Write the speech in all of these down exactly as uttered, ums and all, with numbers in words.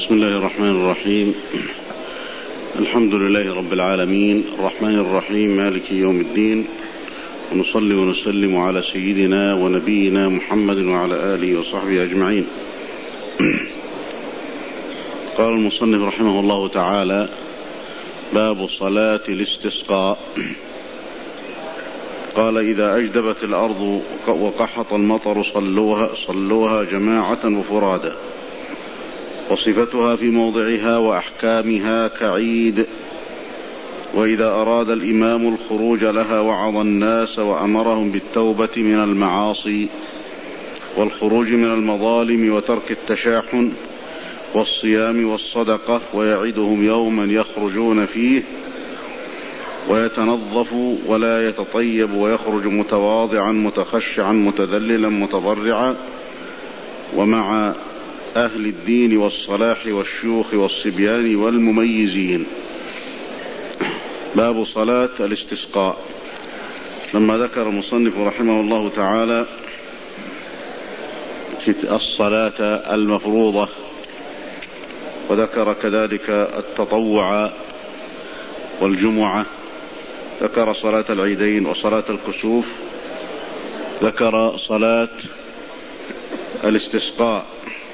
بسم الله الرحمن الرحيم. الحمد لله رب العالمين، الرحمن الرحيم، مالك يوم الدين، ونصلي ونسلم على سيدنا ونبينا محمد وعلى آله وصحبه أجمعين. قال المصنف رحمه الله تعالى: باب صلاة الاستسقاء. قال: إذا أجدبت الأرض وقحط المطر صلوها, صلوها جماعة وفرادا، وصفتها في موضعها وأحكامها كعيد. وإذا أراد الإمام الخروج لها وعظ الناس وأمرهم بالتوبة من المعاصي والخروج من المظالم وترك التشاحن والصيام والصدقة، ويعدهم يوما يخرجون فيه ويتنظف ولا يتطيب، ويخرج متواضعا متخشعا متذللا متضرعا، ومع أهل الدين والصلاح والشيوخ والصبيان والمميزين. باب صلاة الاستسقاء. لما ذكر المصنف رحمه الله تعالى الصلاة المفروضة، وذكر كذلك التطوع والجمعة، ذكر صلاة العيدين وصلاة الكسوف، ذكر صلاة الاستسقاء.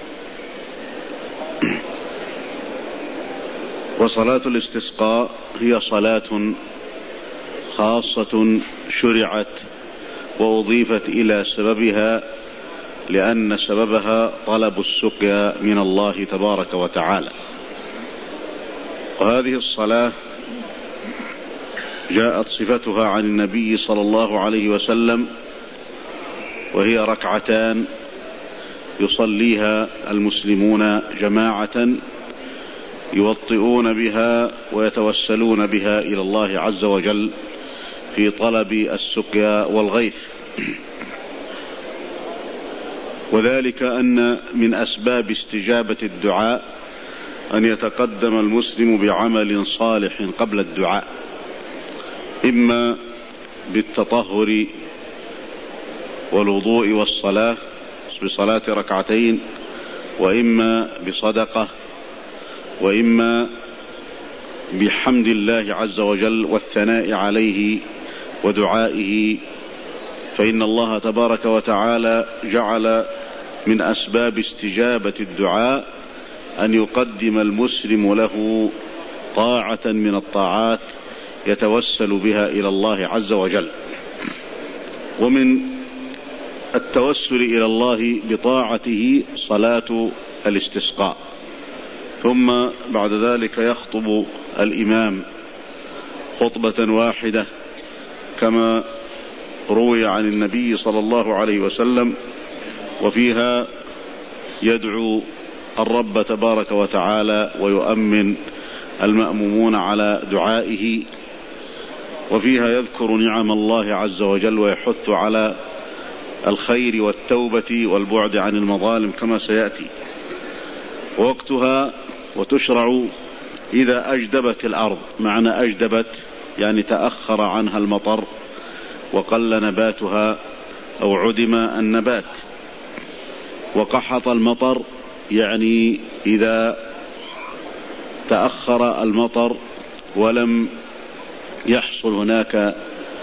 وصلاة الاستسقاء هي صلاة خاصة شرعت وأضيفت إلى سببها، لأن سببها طلب السقيا من الله تبارك وتعالى. وهذه الصلاة جاءت صفتها عن النبي صلى الله عليه وسلم، وهي ركعتان يصليها المسلمون جماعة يوطئون بها ويتوسلون بها إلى الله عز وجل في طلب السقيا والغيث. وذلك أن من أسباب استجابة الدعاء أن يتقدم المسلم بعمل صالح قبل الدعاء، إما بالتطهر والوضوء والصلاة بصلاة ركعتين، وإما بصدقة، وإما بحمد الله عز وجل والثناء عليه ودعائه. فإن الله تبارك وتعالى جعل من أسباب استجابة الدعاء أن يقدم المسلم له طاعة من الطاعات يتوسل بها إلى الله عز وجل. ومن التوسل إلى الله بطاعته صلاة الاستسقاء. ثم بعد ذلك يخطب الإمام خطبة واحدة كما روي عن النبي صلى الله عليه وسلم، وفيها يدعو الرب تبارك وتعالى ويؤمن المأمومون على دعائه، وفيها يذكر نعم الله عز وجل ويحث على الخير والتوبة والبعد عن المظالم كما سيأتي. ووقتها وتشرع إذا أجدبت الأرض. معنى أجدبت يعني تأخر عنها المطر وقل نباتها أو عدم النبات. وقحط المطر يعني إذا تأخر المطر ولم يحصل هناك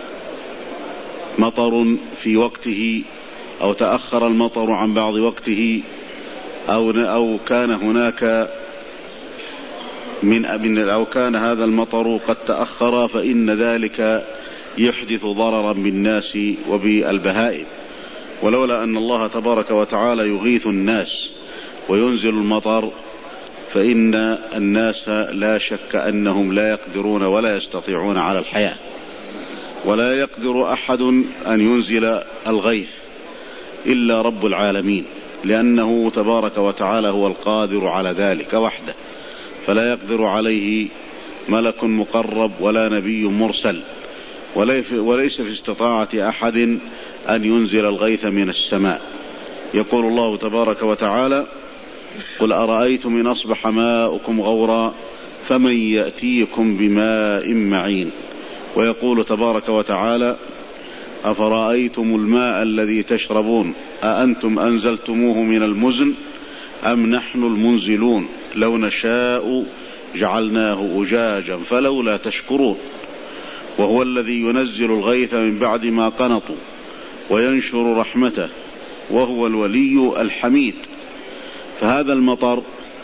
مطر في وقته، أو تأخر المطر عن بعض وقته، أو أو كان هناك من أو كان هذا المطر قد تأخر، فإن ذلك يحدث ضررا بالناس وبالبهائم. ولولا أن الله تبارك وتعالى يغيث الناس وينزل المطر، فإن الناس لا شك أنهم لا يقدرون ولا يستطيعون على الحياة، ولا يقدر أحد أن ينزل الغيث إلا رب العالمين، لأنه تبارك وتعالى هو القادر على ذلك وحده، فلا يقدر عليه ملك مقرب ولا نبي مرسل، وليس في استطاعة أحد أن ينزل الغيث من السماء. يقول الله تبارك وتعالى: قل أرأيتم إن أصبح ماؤكم غورا فمن يأتيكم بماء معين. ويقول تبارك وتعالى: أفرأيتم الماء الذي تشربون أأنتم أنزلتموه من المزن أم نحن المنزلون لو نشاء جعلناه أجاجا فلولا تشكرون وهو الذي ينزل الغيث من بعد ما قنطوا وينشر رحمته وهو الولي الحميد. فهذا المطر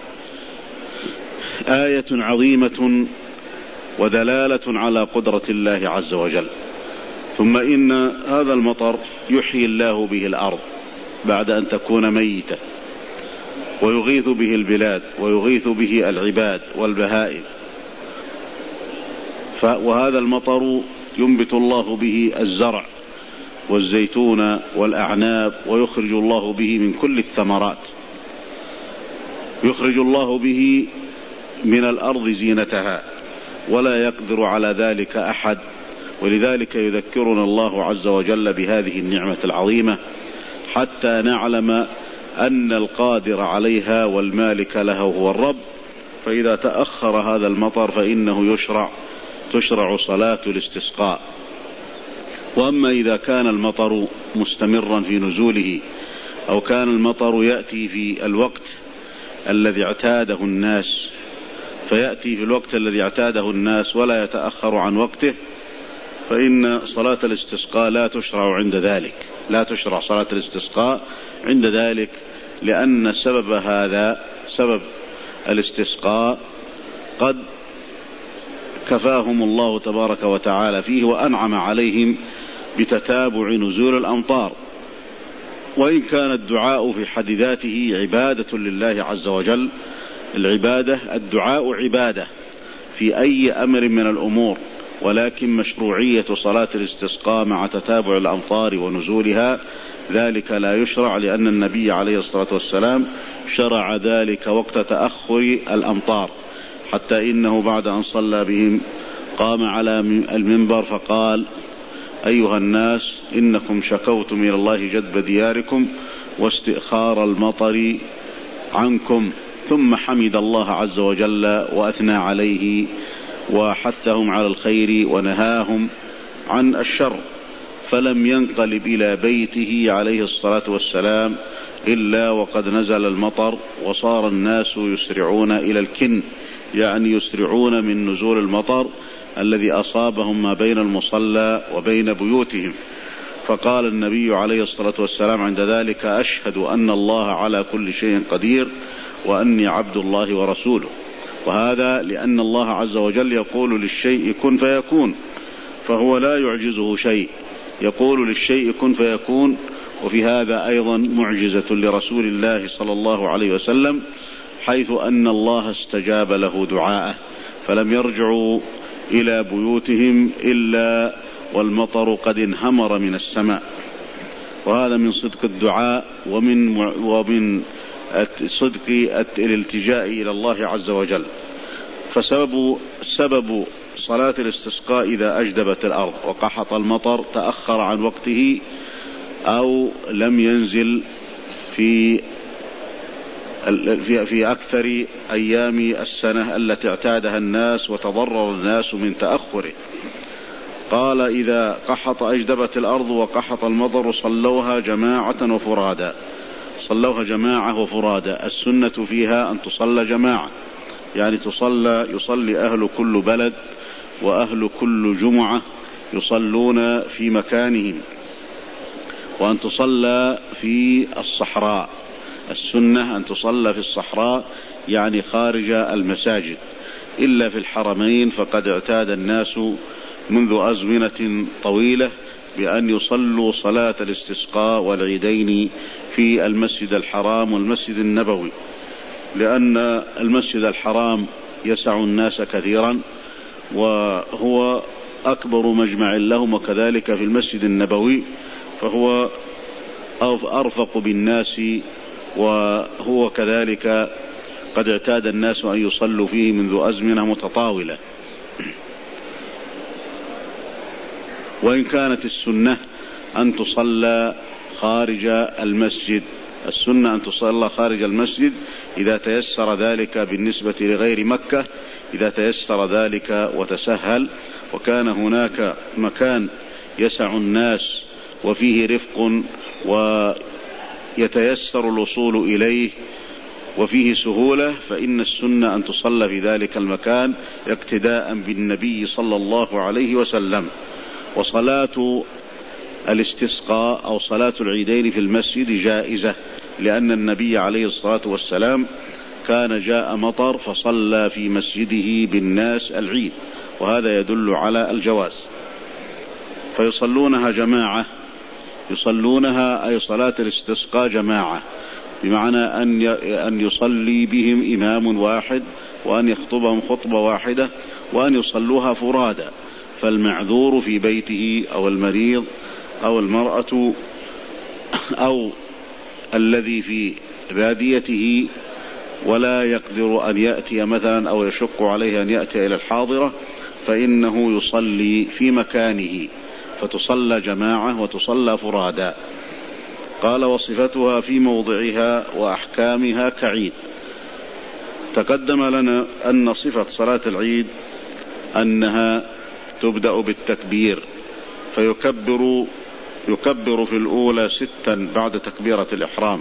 آية عظيمة ودلالة على قدرة الله عز وجل. ثم إن هذا المطر يحيي الله به الأرض بعد أن تكون ميتة، ويغيث به البلاد ويغيث به العباد والبهائم. وهذا المطر ينبت الله به الزرع والزيتون والأعناب، ويخرج الله به من كل الثمرات، يخرج الله به من الأرض زينتها، ولا يقدر على ذلك أحد. ولذلك يذكرنا الله عز وجل بهذه النعمة العظيمة حتى نعلم أن القادر عليها والمالك لها هو الرب. فإذا تأخر هذا المطر فإنه يشرع تشرع صلاة الاستسقاء. وأما إذا كان المطر مستمرا في نزوله، أو كان المطر يأتي في الوقت الذي اعتاده الناس، فيأتي في الوقت الذي اعتاده الناس ولا يتأخر عن وقته، فإن صلاة الاستسقاء لا تشرع عند ذلك، لا تشرع صلاة الاستسقاء عند ذلك، لأن سبب هذا سبب الاستسقاء قد كفاهم الله تبارك وتعالى فيه وأنعم عليهم بتتابع نزول الأمطار. وإن كان الدعاء في حد ذاته عبادة لله عز وجل، العبادة الدعاء عبادة في أي أمر من الأمور، ولكن مشروعية صلاة الاستسقاء مع تتابع الأمطار ونزولها ذلك لا يشرع، لأن النبي عليه الصلاة والسلام شرع ذلك وقت تأخر الأمطار، حتى إنه بعد أن صلى بهم قام على المنبر فقال: أيها الناس، إنكم شكوتم إلى الله جدب دياركم واستئخار المطر عنكم. ثم حمد الله عز وجل وأثنى عليه وحثهم على الخير ونهاهم عن الشر، فلم ينقلب إلى بيته عليه الصلاة والسلام إلا وقد نزل المطر، وصار الناس يسرعون إلى الكن، يعني يسرعون من نزول المطر الذي أصابهم ما بين المصلى وبين بيوتهم. فقال النبي عليه الصلاة والسلام عند ذلك: أشهد أن الله على كل شيء قدير وأني عبد الله ورسوله. وهذا لأن الله عز وجل يقول للشيء كن فيكون، فهو لا يعجزه شيء، يقول للشيء كن فيكون. وفي هذا أيضا معجزة لرسول الله صلى الله عليه وسلم، حيث أن الله استجاب له دعاءه، فلم يرجعوا إلى بيوتهم إلا والمطر قد انهمر من السماء. وهذا من صدق الدعاء ومن ومن صدق الالتجاء إلى الله عز وجل. فسبب سبب صلاة الاستسقاء إذا أجدبت الأرض وقحط المطر تأخر عن وقته، أو لم ينزل في في أكثر أيام السنة التي اعتادها الناس وتضرر الناس من تأخره. قال: إذا قحط أجدبت الأرض وقحط المطر صلوها جماعة وفرادا. صلوها جماعة وفرادا، السنة فيها أن تصلى جماعة، يعني تصلى يصلي أهل كل بلد وأهل كل جمعة يصلون في مكانهم، وأن تصلى في الصحراء. السنة أن تصلى في الصحراء، يعني خارج المساجد، إلا في الحرمين فقد اعتاد الناس منذ أزمنة طويلة بأن يصلوا صلاة الاستسقاء والعيدين في المسجد الحرام والمسجد النبوي، لأن المسجد الحرام يسع الناس كثيرا وهو أكبر مجمع لهم، وكذلك في المسجد النبوي فهو أرفق بالناس، وهو كذلك قد اعتاد الناس أن يصلوا فيه منذ أزمنة متطاولة. وإن كانت السنة أن تصلى خارج المسجد، السنة أن تصلى خارج المسجد إذا تيسر ذلك بالنسبة لغير مكة، إذا تيسر ذلك وتسهل، وكان هناك مكان يسع الناس وفيه رفق ويتيسر الوصول إليه وفيه سهولة، فإن السنة أن تصلى في ذلك المكان اقتداء بالنبي صلى الله عليه وسلم. وصلاة الاستسقاء أو صلاة العيدين في المسجد جائزة، لأن النبي عليه الصلاة والسلام كان جاء مطر فصلى في مسجده بالناس العيد، وهذا يدل على الجواز. فيصلونها جماعة، يصلونها أي صلاة الاستسقاء جماعة، بمعنى أن يصلي بهم إمام واحد، وأن يخطبهم خطبة واحدة، وأن يصلوها فرادى. فالمعذور في بيته أو المريض أو المرأة أو الذي في باديته ولا يقدر أن يأتي مثلا أو يشق عليه أن يأتي إلى الحاضرة، فإنه يصلي في مكانه، فتصلى جماعة وتصلى فرادى. قال: وصفتها في موضعها وأحكامها كعيد. تقدم لنا أن صفة صلاة العيد أنها تبدأ بالتكبير، فيكبر يكبر في الأولى ستا بعد تكبيرة الإحرام.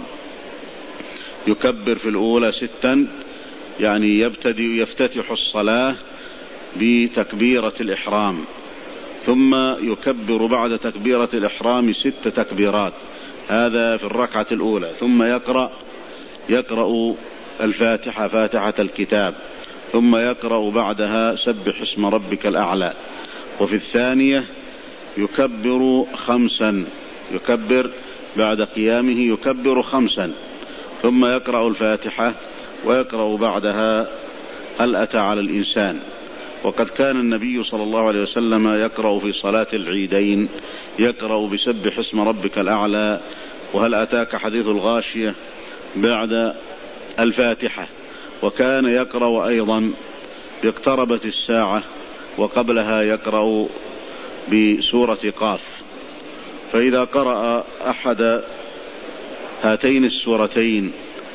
يكبر في الأولى ستا، يعني يبتدئ يفتتح الصلاة بتكبيرة الإحرام، ثم يكبر بعد تكبيرة الإحرام ست تكبيرات، هذا في الركعة الأولى. ثم يقرأ يقرأ الفاتحة، فاتحة الكتاب، ثم يقرأ بعدها سبح اسم ربك الأعلى. وفي الثانية يكبر خمسا، يكبر بعد قيامه يكبر خمسا، ثم يقرأ الفاتحة ويقرأ بعدها هل أتى على الإنسان. وقد كان النبي صلى الله عليه وسلم يقرأ في صلاة العيدين، يقرأ بسبح اسم ربك الأعلى وهل أتاك حديث الغاشية بعد الفاتحة. وكان يقرأ أيضا باقتربت الساعة، وقبلها يقرأ بسورة قاف. فإذا قرأ أحد هاتين السورتين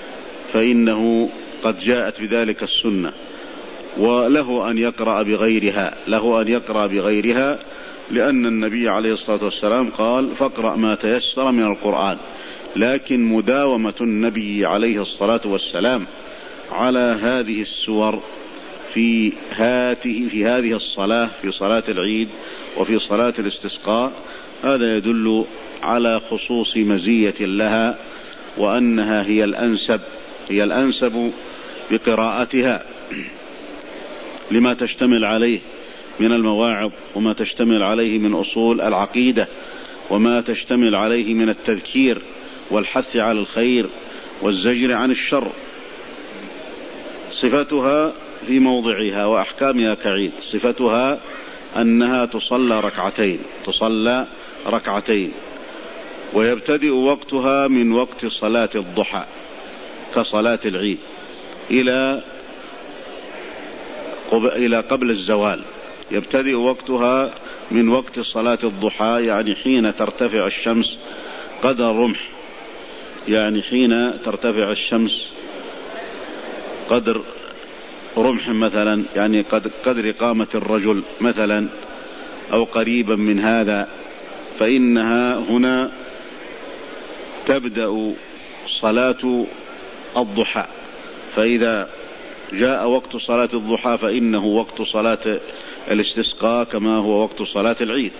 فإنه قد جاءت بذلك السنة، وله أن يقرأ بغيرها له أن يقرأ بغيرها لأن النبي عليه الصلاة والسلام قال: فاقرأ ما تيسر من القرآن. لكن مداومة النبي عليه الصلاة والسلام على هذه السور في هاته في هذه الصلاة، في صلاة العيد وفي صلاة الاستسقاء، هذا يدل على خصوص مزية لها، وأنها هي الأنسب هي الأنسب بقراءتها لما تشتمل عليه من المواعظ، وما تشتمل عليه من أصول العقيدة، وما تشتمل عليه من التذكير والحث على الخير والزجر عن الشر. صفتها في موضعها وأحكامها كعيد. صفتها أنها تصلى ركعتين تصلى ركعتين ويبتدئ وقتها من وقت صلاة الضحى كصلاة العيد إلى إلى قبل الزوال. يبتدئ وقتها من وقت صلاة الضحى، يعني حين ترتفع الشمس قدر رمح، يعني حين ترتفع الشمس قدر رمح مثلا، يعني قدر قامة الرجل مثلا أو قريبا من هذا، فإنها هنا تبدأ صلاة الضحى. فإذا جاء وقت صلاة الضحى فإنه وقت صلاة الاستسقاء كما هو وقت صلاة العيد.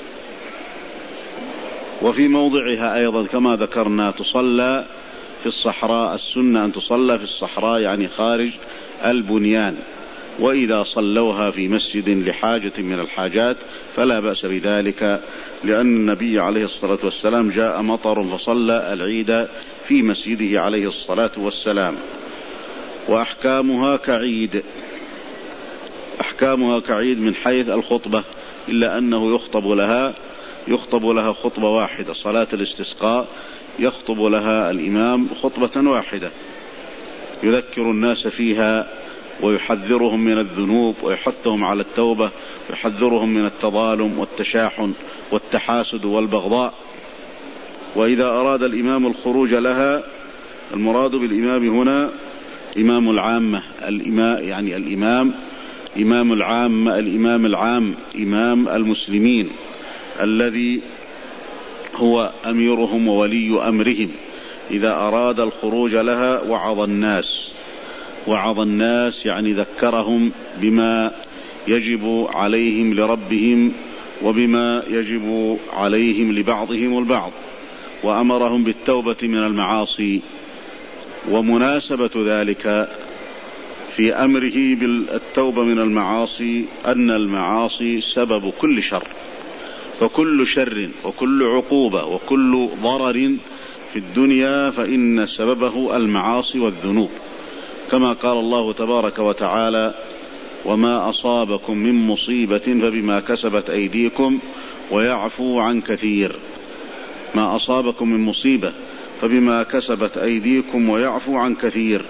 وفي موضعها أيضا كما ذكرنا تصلى في الصحراء. السنة أن تصلى في الصحراء، يعني خارج البنيان. وإذا صلوها في مسجد لحاجة من الحاجات فلا بأس بذلك، لأن النبي عليه الصلاة والسلام جاء مطر فصلى العيد في مسجده عليه الصلاة والسلام. وأحكامها كعيد. أحكامها كعيد من حيث الخطبة، إلا أنه يخطب لها يخطب لها خطبة واحدة. صلاة الاستسقاء يخطب لها الإمام خطبة واحدة، يذكر الناس فيها ويحذرهم من الذنوب ويحثهم على التوبة، ويحذرهم من التظالم والتشاحن والتحاسد والبغضاء. وإذا أراد الإمام الخروج لها، المراد بالإمام هنا إمام العامة، الإمام يعني الإمام إمام العامة الإمام العام إمام المسلمين الذي هو أميرهم وولي أمرهم. إذا أراد الخروج لها وعظ الناس وعظ الناس يعني ذكرهم بما يجب عليهم لربهم وبما يجب عليهم لبعضهم البعض، وأمرهم بالتوبة من المعاصي. ومناسبة ذلك في أمره بالتوبة من المعاصي أن المعاصي سبب كل شر، فكل شر وكل عقوبة وكل ضرر في الدنيا فإن سببه المعاصي والذنوب، كما قال الله تبارك وتعالى: وما أصابكم من مصيبة فبما كسبت أيديكم ويعفو عن كثير. ما أصابكم من مصيبة فبما كسبت أيديكم ويعفو عن كثير.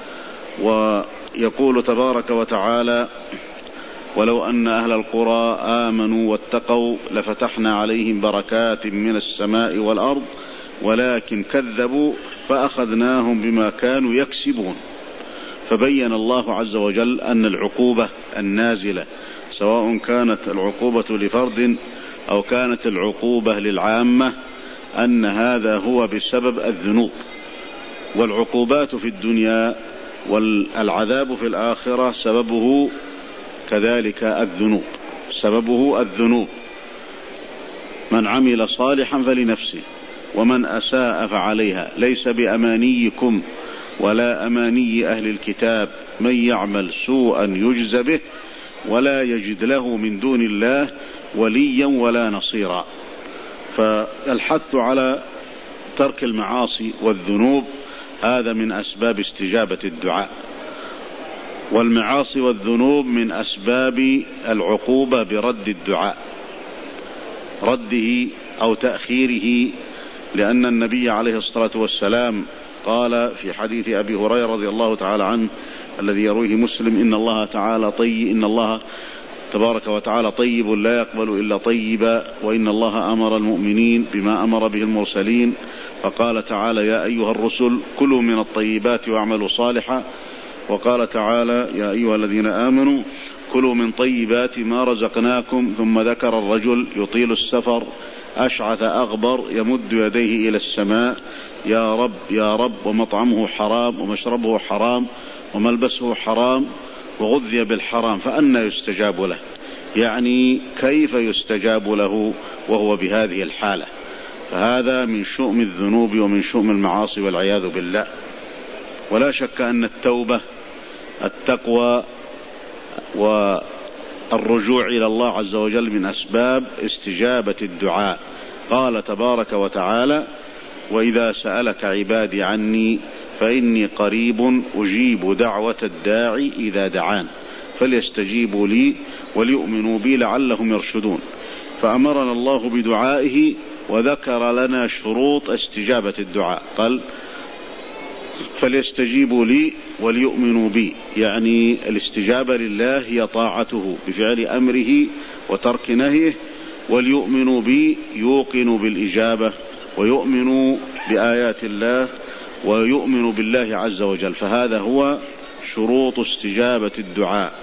ويقول تبارك وتعالى: ولو أن أهل القرى آمنوا واتقوا لفتحنا عليهم بركات من السماء والأرض ولكن كذبوا فأخذناهم بما كانوا يكسبون. فبين الله عز وجل أن العقوبة النازلة سواء كانت العقوبة لفرد أو كانت العقوبة للعامة أن هذا هو بسبب الذنوب، والعقوبات في الدنيا والعذاب في الآخرة سببه كذلك الذنوب، سببه الذنوب. من عمل صالحا فلنفسه ومن أساء فعليها، ليس بأمانيكم ولا أماني أهل الكتاب، من يعمل سوءا يجز به ولا يجد له من دون الله وليا ولا نصيرا. فالحث على ترك المعاصي والذنوب هذا من أسباب استجابة الدعاء، والمعاصي والذنوب من أسباب العقوبة برد الدعاء، رده أو تأخيره، لأن النبي عليه الصلاة والسلام قال في حديث أبي هريرة رضي الله تعالى عنه الذي يرويه مسلم: إن الله تعالى طيب إن الله تبارك وتعالى طيب لا يقبل إلا طيبا، وإن الله أمر المؤمنين بما أمر به المرسلين، فقال تعالى: يا أيها الرسل كلوا من الطيبات واعملوا صالحا، وقال تعالى: يا أيها الذين آمنوا كلوا من طيبات ما رزقناكم، ثم ذكر الرجل يطيل السفر أشعث أغبر يمد يديه إلى السماء: يا رب يا رب، ومطعمه حرام ومشربه حرام وملبسه حرام وغذي بالحرام فأنى يستجاب له. يعني كيف يستجاب له وهو بهذه الحالة؟ فهذا من شؤم الذنوب ومن شؤم المعاصي والعياذ بالله. ولا شك أن التوبة التقوى والرجوع إلى الله عز وجل من أسباب استجابة الدعاء. قال تبارك وتعالى: وإذا سألك عبادي عني فإني قريب أجيب دعوة الداعي إذا دعان فليستجيبوا لي وليؤمنوا بي لعلهم يرشدون. فأمرنا الله بدعائه وذكر لنا شروط استجابة الدعاء، قال: فليستجيبوا لي وليؤمنوا بي، يعني الاستجابة لله هي طاعته بفعل أمره وترك نهيه، وليؤمنوا بي يوقنوا بالإجابة ويؤمنوا بآيات الله ويؤمنوا بالله عز وجل. فهذا هو شروط استجابة الدعاء.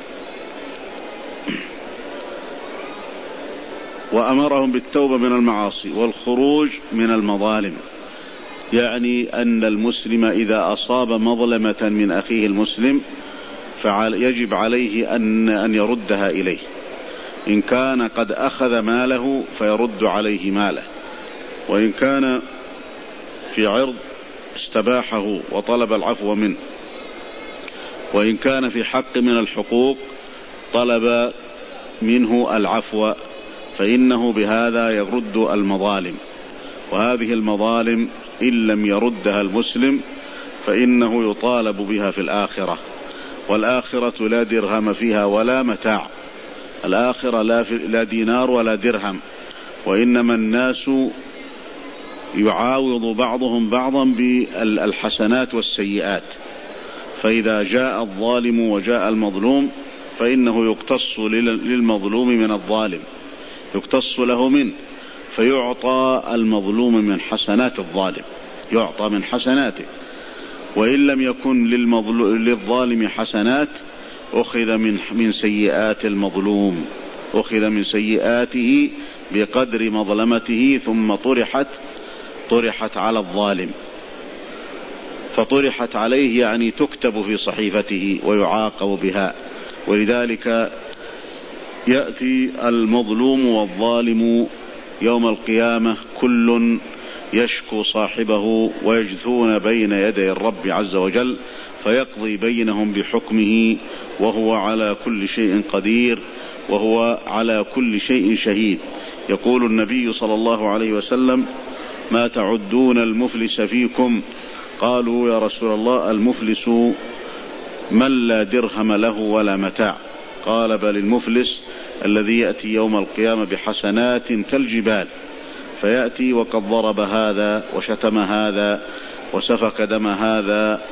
وأمرهم بالتوبة من المعاصي والخروج من المظالم، يعني أن المسلم إذا أصاب مظلمة من أخيه المسلم فيجب عليه أن أن يردها إليه. إن كان قد أخذ ماله فيرد عليه ماله، وإن كان في عرض استباحه وطلب العفو منه، وإن كان في حق من الحقوق طلب منه العفو، فإنه بهذا يرد المظالم. وهذه المظالم إن لم يردها المسلم فإنه يطالب بها في الآخرة، والآخرة لا درهم فيها ولا متاع، الآخرة لا دينار ولا درهم، وإنما الناس يعاوض بعضهم بعضا بالحسنات والسيئات. فإذا جاء الظالم وجاء المظلوم فإنه يقتص للمظلوم من الظالم، يقتص له منه، فيعطى المظلوم من حسنات الظالم، يعطى من حسناته. وإن لم يكن للظالم حسنات أخذ من من سيئات المظلوم، أخذ من سيئاته بقدر مظلمته ثم طرحت طرحت على الظالم. فطرحت عليه يعني تكتب في صحيفته ويعاقب بها. ولذلك يأتي المظلوم والظالم يوم القيامة كل يشكو صاحبه ويجثون بين يدي الرب عز وجل فيقضي بينهم بحكمه، وهو على كل شيء قدير وهو على كل شيء شهيد. يقول النبي صلى الله عليه وسلم: ما تعدون المفلس فيكم؟ قالوا: يا رسول الله المفلس من لا درهم له ولا متاع. قال: بل المفلس الذي يأتي يوم القيامة بحسنات كالجبال، فيأتي وقد ضرب هذا وشتم هذا وسفك دم هذا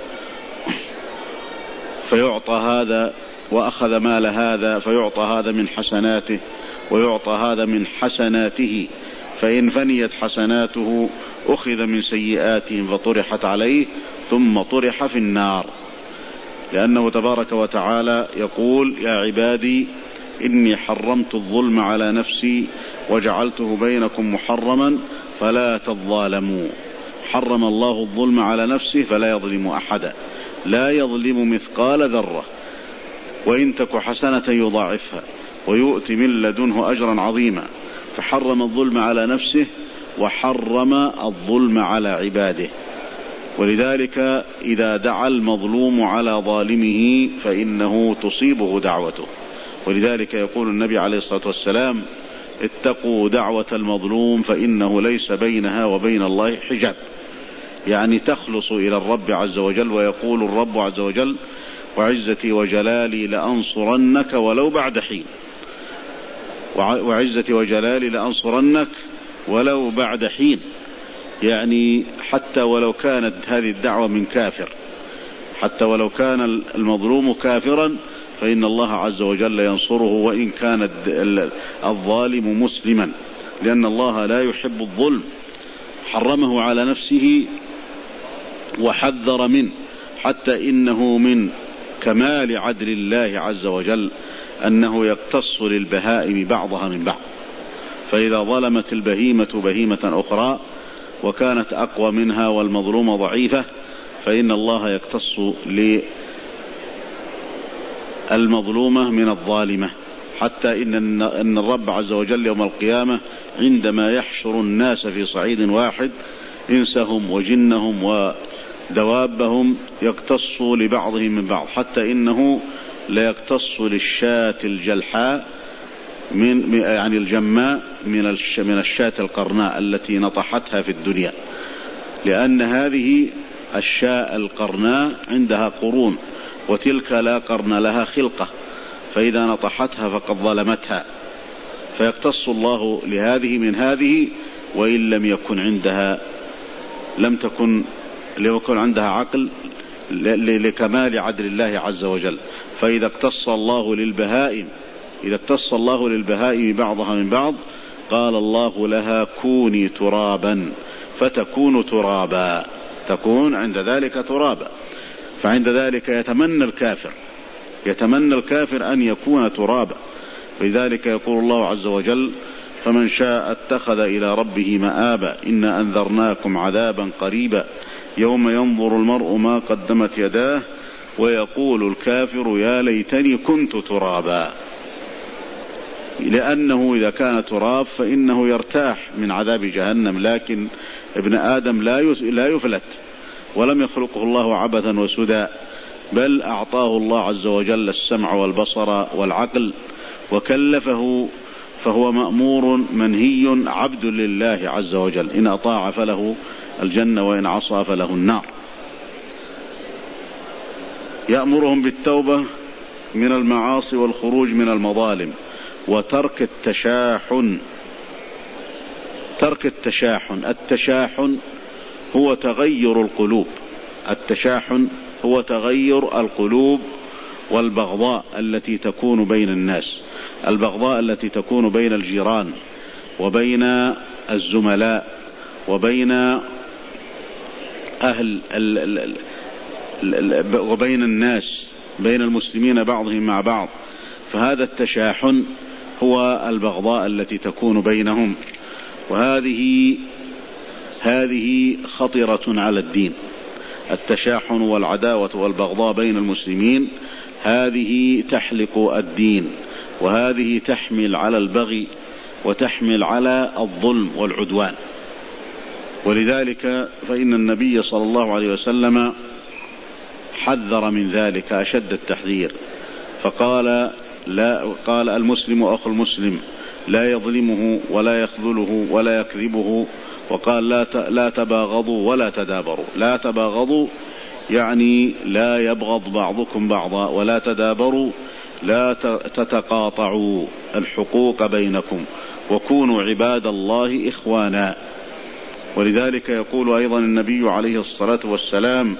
فيعطى هذا، وأخذ مال هذا فيعطى هذا من حسناته ويعطى هذا من حسناته، فإن فنيت حسناته أخذ من سيئاتهم فطرحت عليه ثم طرح في النار. لأنه تبارك وتعالى يقول: يا عبادي إني حرمت الظلم على نفسي وجعلته بينكم محرما فلا تظالموا. حرم الله الظلم على نفسه فلا يظلم أحدا، لا يظلم مثقال ذرة، وإن تك حسنة يضاعفها ويؤتي من لدنه أجرا عظيما. فحرم الظلم على نفسه وحرم الظلم على عباده. ولذلك إذا دعا المظلوم على ظالمه فإنه تصيبه دعوته. ولذلك يقول النبي عليه الصلاة والسلام: اتقوا دعوة المظلوم فإنه ليس بينها وبين الله حجاب، يعني تخلص إلى الرب عز وجل. ويقول الرب عز وجل: وعزتي وجلالي لأنصرنك ولو بعد حين. وعزتي وجلالي لأنصرنك ولو بعد حين، يعني حتى ولو كانت هذه الدعوة من كافر، حتى ولو كان المظلوم كافرا فإن الله عز وجل ينصره وإن كان الظالم مسلما، لأن الله لا يحب الظلم، حرمه على نفسه وحذر منه، حتى إنه من كمال عدل الله عز وجل أنه يقتص للبهائم بعضها من بعض. فإذا ظلمت البهيمة بهيمة أخرى وكانت أقوى منها والمظلومة ضعيفة فإن الله يقتص للمظلومة من الظالمة، حتى إن أن الرب عز وجل يوم القيامة عندما يحشر الناس في صعيد واحد إنسهم وجنهم ودوابهم يقتص لبعضهم من بعض، حتى إنه لا يقتص للشاة الجلحاء من يعني الجماء من من الشاة القرناء التي نطحتها في الدنيا، لأن هذه الشاة القرناء عندها قرون وتلك لا قرن لها خلقة، فإذا نطحتها فقد ظلمتها، فيقتص الله لهذه من هذه وإن لم يكن عندها لم تكن لم يكن عندها عقل لكمال عدل الله عز وجل. فإذا اقتص الله للبهائم إذا اقتص الله للبهائم بعضها من بعض قال الله لها كوني ترابا فتكون ترابا، تكون عند ذلك ترابا. فعند ذلك يتمنى الكافر يتمنى الكافر أن يكون ترابا. لذلك يقول الله عز وجل: فمن شاء اتخذ إلى ربه مآبا إنا أنذرناكم عذابا قريبا يوم ينظر المرء ما قدمت يداه ويقول الكافر يا ليتني كنت ترابا. لأنه إذا كان تراب فإنه يرتاح من عذاب جهنم، لكن ابن آدم لا يفلت، ولم يخلقه الله عبثا وسدى، بل أعطاه الله عز وجل السمع والبصر والعقل وكلفه، فهو مأمور منهي عبد لله عز وجل، إن أطاع فله الجنة وإن عصى فله النار. يأمرهم بالتوبة من المعاصي والخروج من المظالم وترك التشاحن. ترك التشاحن التشاحن هو تغير القلوب التشاحن هو تغير القلوب والبغضاء التي تكون بين الناس، البغضاء التي تكون بين الجيران وبين الزملاء وبين أهل ال ال ال وبين الناس، بين المسلمين بعضهم مع بعض. فهذا التشاحن هو البغضاء التي تكون بينهم، وهذه هذه خطرة على الدين. التشاحن والعداوة والبغضاء بين المسلمين، هذه تحلق الدين، وهذه تحمل على البغي وتحمل على الظلم والعدوان. ولذلك فإن النبي صلى الله عليه وسلم حذر من ذلك أشد التحذير، فقال لا قال المسلم أخو المسلم لا يظلمه ولا يخذله ولا يكذبه، وقال لا لا تباغضوا ولا تدابروا. لا تباغضوا يعني لا يبغض بعضكم بعضا، ولا تدابروا لا تتقاطعوا الحقوق بينكم، وكونوا عباد الله إخوانا. ولذلك يقول أيضا النبي عليه الصلاة والسلام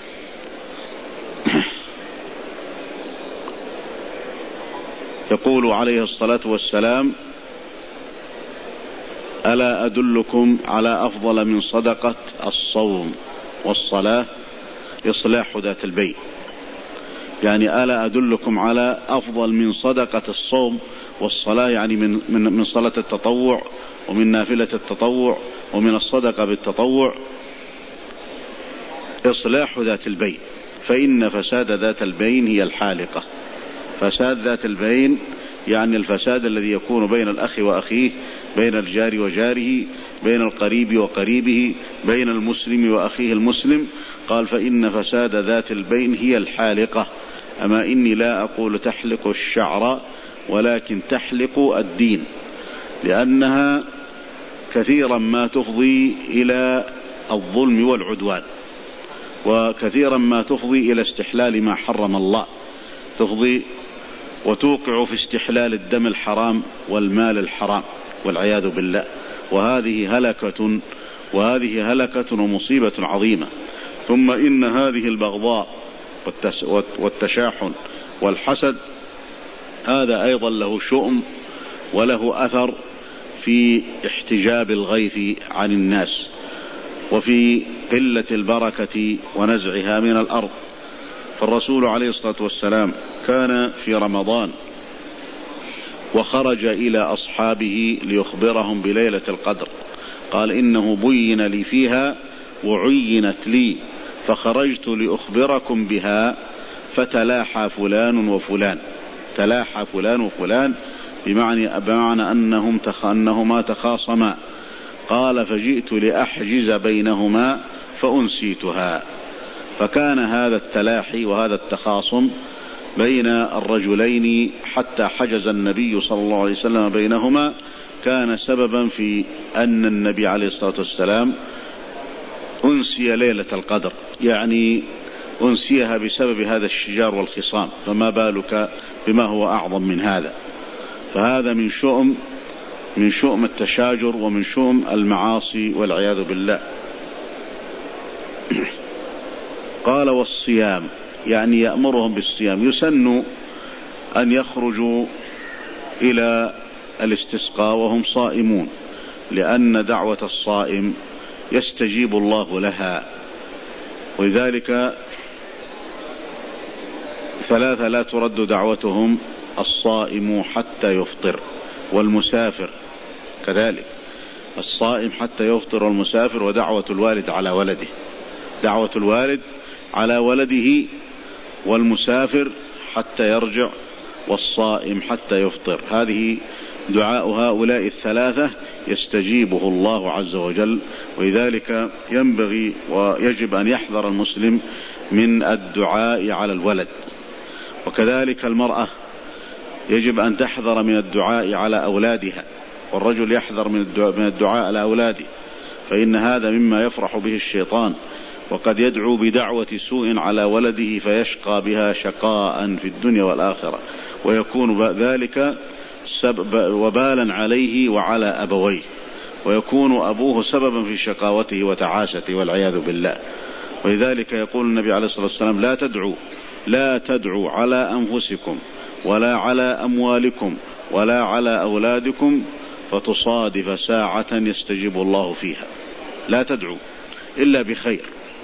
يقول عليه الصلاة والسلام ألا أدلكم على أفضل من صدقة الصوم والصلاة إصلاح ذات البين. يعني ألا أدلكم على أفضل من صدقة الصوم والصلاة، يعني من, من, من صلاة التطوع ومن نافلة التطوع ومن الصدقة بالتطوع إصلاح ذات البين، فإن فساد ذات البين هي الحالقة. فساد ذات البين يعني الفساد الذي يكون بين الأخ وأخيه، بين الجار وجاره، بين القريب وقريبه، بين المسلم وأخيه المسلم. قال فإن فساد ذات البين هي الحالقة. أما إني لا أقول تحلق الشعر ولكن تحلق الدين، لأنها كثيرا ما تفضي إلى الظلم والعدوان، وكثيرا ما تفضي إلى استحلال ما حرم الله، تفضي وتوقع في استحلال الدم الحرام والمال الحرام والعياذ بالله. وهذه هلكة وهذه هلكة ومصيبة عظيمة. ثم إن هذه البغضاء والتشاحن والحسد هذا أيضا له شؤم وله أثر في احتجاب الغيث عن الناس، وفي قلة البركة ونزعها من الأرض. فالرسول عليه الصلاة والسلام كان في رمضان وخرج إلى أصحابه ليخبرهم بليلة القدر، قال إنه بين لي فيها وعينت لي، فخرجت لأخبركم بها فتلاحى فلان وفلان. تلاحى فلان وفلان بمعنى, بمعنى أنهم تخ... أنهما تخاصما. قال فجئت لأحجز بينهما فأنسيتها. فكان هذا التلاحي وهذا التخاصم بين الرجلين حتى حجز النبي صلى الله عليه وسلم بينهما، كان سببا في أن النبي عليه الصلاة والسلام أنسي ليلة القدر، يعني أنسيها بسبب هذا الشجار والخصام، فما بالك بما هو أعظم من هذا. فهذا من شؤم من شؤم التشاجر ومن شؤم المعاصي والعياذ بالله. قال والصيام، يعني يأمرهم بالصيام. يسن أن يخرجوا إلى الاستسقاء وهم صائمون، لأن دعوة الصائم يستجيب الله لها. ولذلك ثلاثة لا ترد دعوتهم: الصائم حتى يفطر، والمسافر كذلك. الصائم حتى يفطر والمسافر، ودعوة الوالد على ولده، دعوة الوالد على ولده، والمسافر حتى يرجع، والصائم حتى يفطر. هذه دعاء هؤلاء الثلاثة يستجيبه الله عز وجل. ولذلك ينبغي ويجب أن يحذر المسلم من الدعاء على الولد، وكذلك المرأة يجب أن تحذر من الدعاء على أولادها، والرجل يحذر من الدعاء على أولاده، فإن هذا مما يفرح به الشيطان، وقد يدعو بدعوة سوء على ولده فيشقى بها شقاء في الدنيا والآخرة، ويكون ذلك وبالا عليه وعلى أبويه، ويكون أبوه سببا في شقاوته وتعاسته والعياذ بالله. ولذلك يقول النبي عليه الصلاة والسلام: لا تدعوا لا تدعوا على أنفسكم ولا على أموالكم ولا على أولادكم فتصادف ساعة يستجيب الله فيها. لا تدعوا إلا بخير.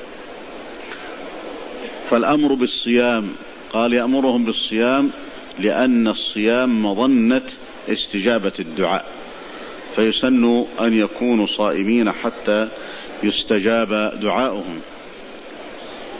فالأمر بالصيام، قال يأمرهم بالصيام لأن الصيام مظنة استجابة الدعاء، فيسن أن يكونوا صائمين حتى يستجاب دعاؤهم.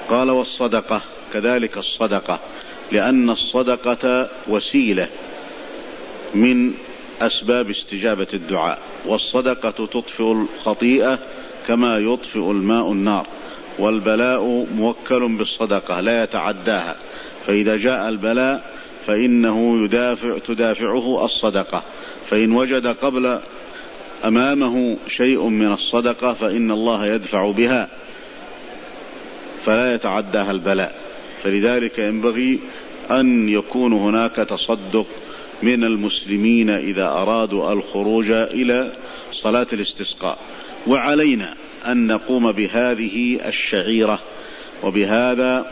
قال والصدقة كذلك الصدقة، لأن الصدقة وسيلة من أسباب استجابة الدعاء، والصدقة تطفئ الخطيئة كما يطفئ الماء النار، والبلاء موكل بالصدقة لا يتعداها، فإذا جاء البلاء فإنه يدافع تدافعه الصدقة، فإن وجد قبل أمامه شيء من الصدقة فإن الله يدفع بها فلا يتعداها البلاء. فلذلك ينبغي أن يكون هناك تصدق من المسلمين إذا أرادوا الخروج إلى صلاة الاستسقاء. وعلينا أن نقوم بهذه الشعيرة وبهذا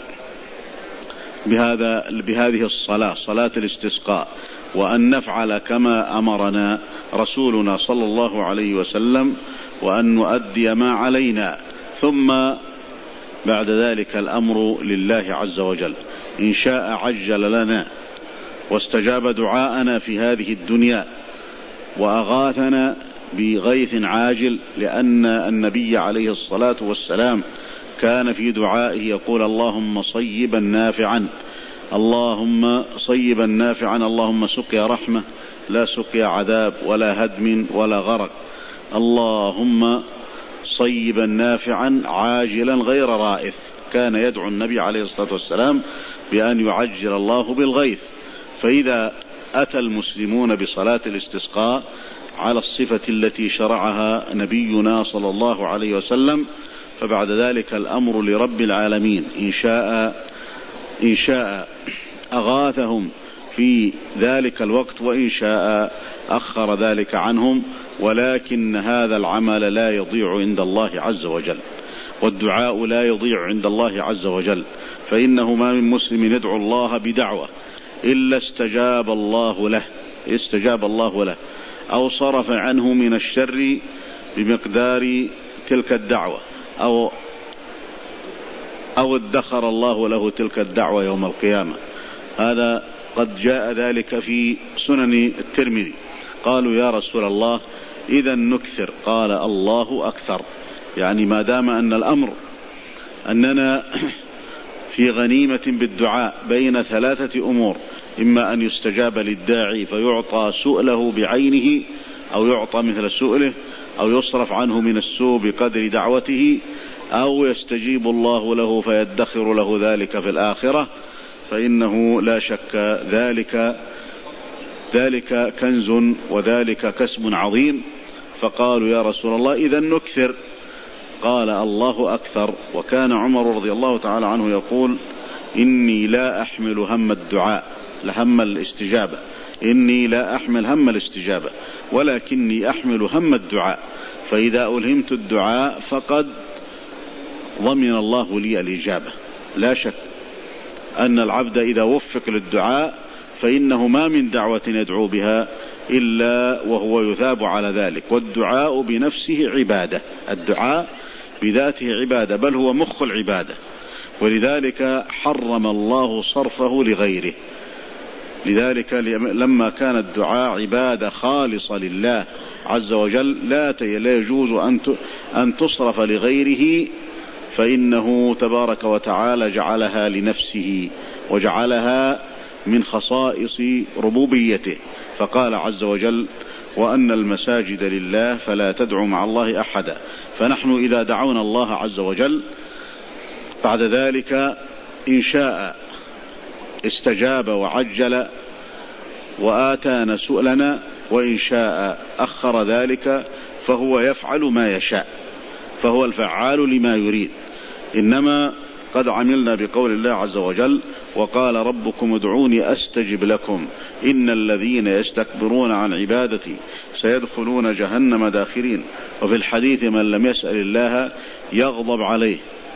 بهذا بهذه الصلاة، صلاة الاستسقاء، وأن نفعل كما أمرنا رسولنا صلى الله عليه وسلم، وأن نؤدي ما علينا، ثم بعد ذلك الأمر لله عز وجل. إن شاء عجل لنا واستجاب دعاءنا في هذه الدنيا وأغاثنا بغيث عاجل، لأن النبي عليه الصلاة والسلام كان في دعائه يقول اللهم صيبا نافعا، اللهم صيبا نافعا، اللهم سقيا رحمة لا سقيا عذاب ولا هدم ولا غرق، اللهم صيبا نافعا عاجلا غير رائث. كان يدعو النبي عليه الصلاة والسلام بأن يعجل الله بالغيث. فإذا أتى المسلمون بصلاة الاستسقاء على الصفة التي شرعها نبينا صلى الله عليه وسلم فبعد ذلك الأمر لرب العالمين، إن شاء إن شاء أغاثهم في ذلك الوقت، وإن شاء أخر ذلك عنهم، ولكن هذا العمل لا يضيع عند الله عز وجل، والدعاء لا يضيع عند الله عز وجل، فإنه ما من مسلم يدعو الله بدعوة إلا استجاب الله له استجاب الله له أو صرف عنه من الشر بمقدار تلك الدعوة، أو أو ادخر الله له تلك الدعوة يوم القيامة. هذا قد جاء ذلك في سنن الترمذي. قالوا يا رسول الله إذا نكثر، قال الله أكثر، يعني ما دام أن الأمر أننا في غنيمة بالدعاء بين ثلاثة أمور، إما أن يستجاب للداعي فيعطى سؤله بعينه، أو يعطى مثل سؤله، أو يصرف عنه من السوء بقدر دعوته، أو يستجيب الله له فيدخر له ذلك في الآخرة، فإنه لا شك ذلك ذلك كنز وذلك كسب عظيم. فقالوا يا رسول الله إذا نكثر، قال الله أكثر. وكان عمر رضي الله تعالى عنه يقول إني لا أحمل هم الدعاء لهم الاستجابة، إني لا أحمل هم الاستجابة ولكني أحمل هم الدعاء، فإذا ألهمت الدعاء فقد ضمن الله لي الإجابة. لا شك أن العبد إذا وفق للدعاء فإنه ما من دعوة يدعو بها إلا وهو يثاب على ذلك، والدعاء بنفسه عبادة، الدعاء بذاته عبادة، بل هو مخ العبادة، ولذلك حرم الله صرفه لغيره. لذلك لما كان الدعاء عبادة خالصة لله عز وجل لا يجوز أن تصرف لغيره، فإنه تبارك وتعالى جعلها لنفسه وجعلها من خصائص ربوبيته، فقال عز وجل وأن المساجد لله فلا تدعوا مع الله أحدا. فنحن إذا دعونا الله عز وجل بعد ذلك إن شاء استجاب وعجل وآتانا سؤلنا، وإن شاء أخر ذلك، فهو يفعل ما يشاء، فهو الفعال لما يريد. إنما قد عملنا بقول الله عز وجل وقال ربكم ادعوني أستجب لكم إن الذين يستكبرون عن عبادتي سيدخلون جهنم داخرين. وفي الحديث من لم يسأل الله يغضب عليه،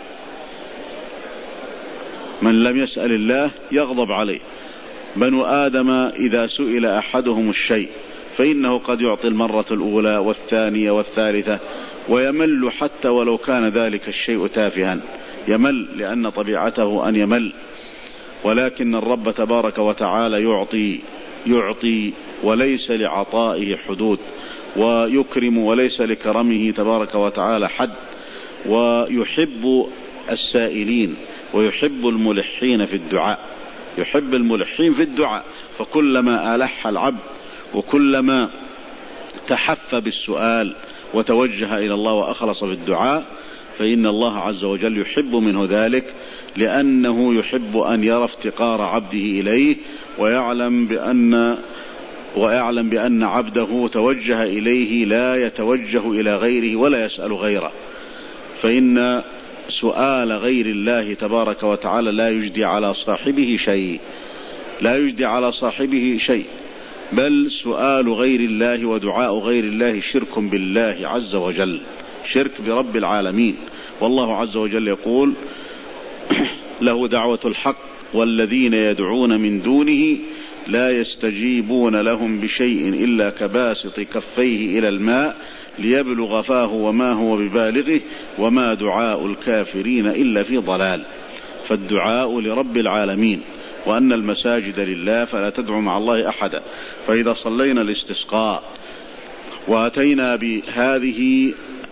من لم يسأل الله يغضب عليه. بنو آدم إذا سئل أحدهم الشيء فإنه قد يعطي المرة الأولى والثانية والثالثة ويمل، حتى ولو كان ذلك الشيء تافها يمل، لأن طبيعته أن يمل. ولكن الرب تبارك وتعالى يعطي يعطي وليس لعطائه حدود، ويكرم وليس لكرمه تبارك وتعالى حد، ويحب السائلين ويحب الملحين في الدعاء، يحب الملحين في الدعاء. فكلما ألح العبد وكلما تحف بالسؤال وتوجه إلى الله وأخلص بالدعاء فإن الله عز وجل يحب منه ذلك، لأنه يحب أن يرى افتقار عبده إليه، ويعلم بأن ويعلم بأن عبده توجه إليه لا يتوجه إلى غيره ولا يسأل غيره. فإن سؤال غير الله تبارك وتعالى لا يجدي على صاحبه شيء، لا يجدي على صاحبه شيء، بل سؤال غير الله ودعاء غير الله شرك بالله عز وجل، شرك برب العالمين. والله عز وجل يقول له دعوة الحق والذين يدعون من دونه لا يستجيبون لهم بشيء إلا كباسط كفيه إلى الماء ليبلغ فاه وما هو ببالغه وما دعاء الكافرين إلا في ضلال. فالدعاء لرب العالمين، وأن المساجد لله فلا تدعو مع الله أحدا. فإذا صلينا الاستسقاء وأتينا بهذه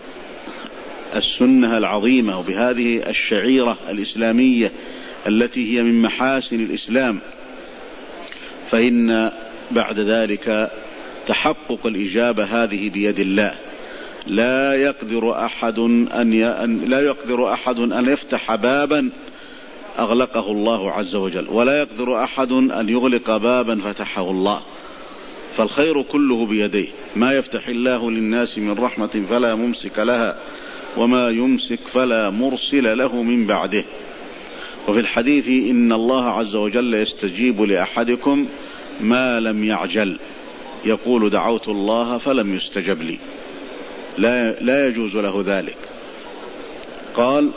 السنة العظيمة وبهذه الشعيرة الإسلامية التي هي من محاسن الإسلام، فإن بعد ذلك تحقق الإجابة هذه بيد الله. لا يقدر أحد أن لا يقدر أحد أن يفتح بابا أغلقه الله عز وجل، ولا يقدر أحد أن يغلق بابا فتحه الله. فالخير كله بيديه، ما يفتح الله للناس من رحمة فلا ممسك لها وما يمسك فلا مرسل له من بعده. وفي الحديث إن الله عز وجل يستجيب لأحدكم ما لم يعجل، يقول دعوت الله فلم يستجب لي، لا, لا يجوز له ذلك. قال